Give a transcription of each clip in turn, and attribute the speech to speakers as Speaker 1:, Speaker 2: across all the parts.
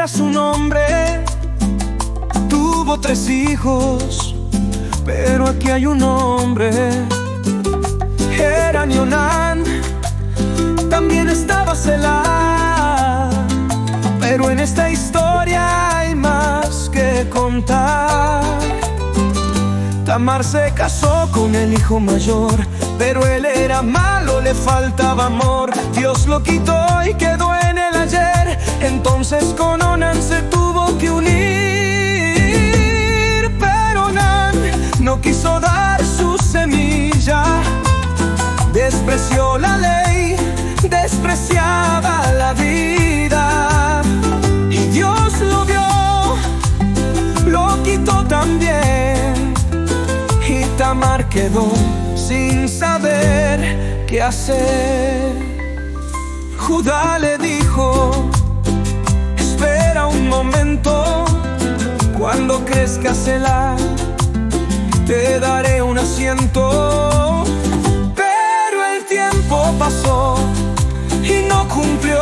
Speaker 1: era su nombre. Tuvo 3 hijos, pero aquí hay un hombre. Era Onán, también estaba Selah, pero en esta historia hay más que contar. Tamar se casó con el hijo mayor, pero él era malo, le faltaba amor. Dios lo quitó y quedó en el ayer. Entonces con Onán se tuvo que unir, pero Onán no quiso dar su semilla. Despreció la ley, despreciaba la vida, y Dios lo vio, lo quitó también. Y Tamar quedó sin saber qué hacer. Judá le dijo: espera un momento, cuando crezca Selah te daré un asiento. Pero el tiempo pasó y no cumplió.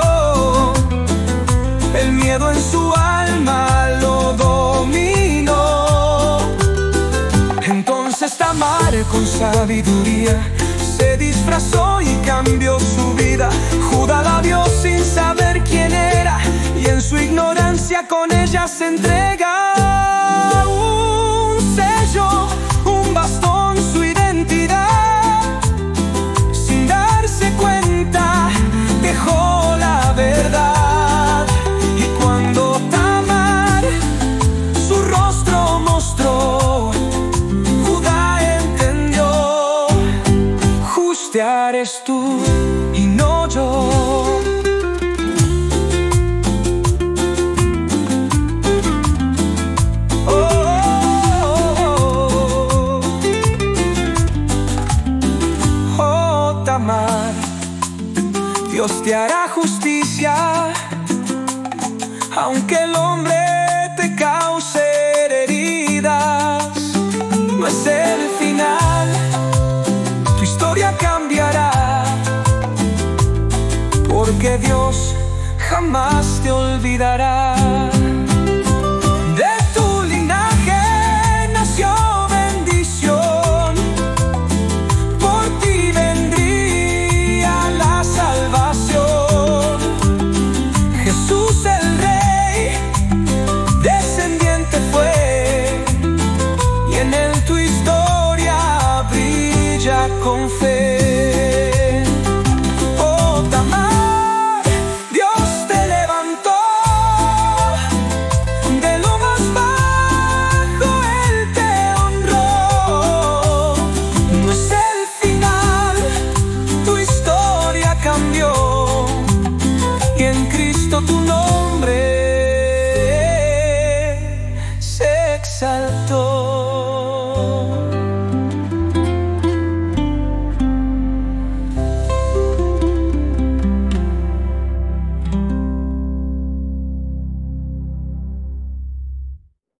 Speaker 1: El miedo en su alma lo dominó. Entonces Tamar, con sabiduría, se disfrazó y cambió su vida. Judá la vio sin saber quién era, y en su ignorancia con ella se entrega. Un sello, un bastón, su identidad. Sin darse cuenta, dejó la verdad. Y cuando Tamar su rostro mostró, eres tú y no yo. Oh, Tamar, Dios te hará justicia, aunque el hombre te cause heridas. No es el final, tu historia cambiará, porque Dios jamás te olvidará.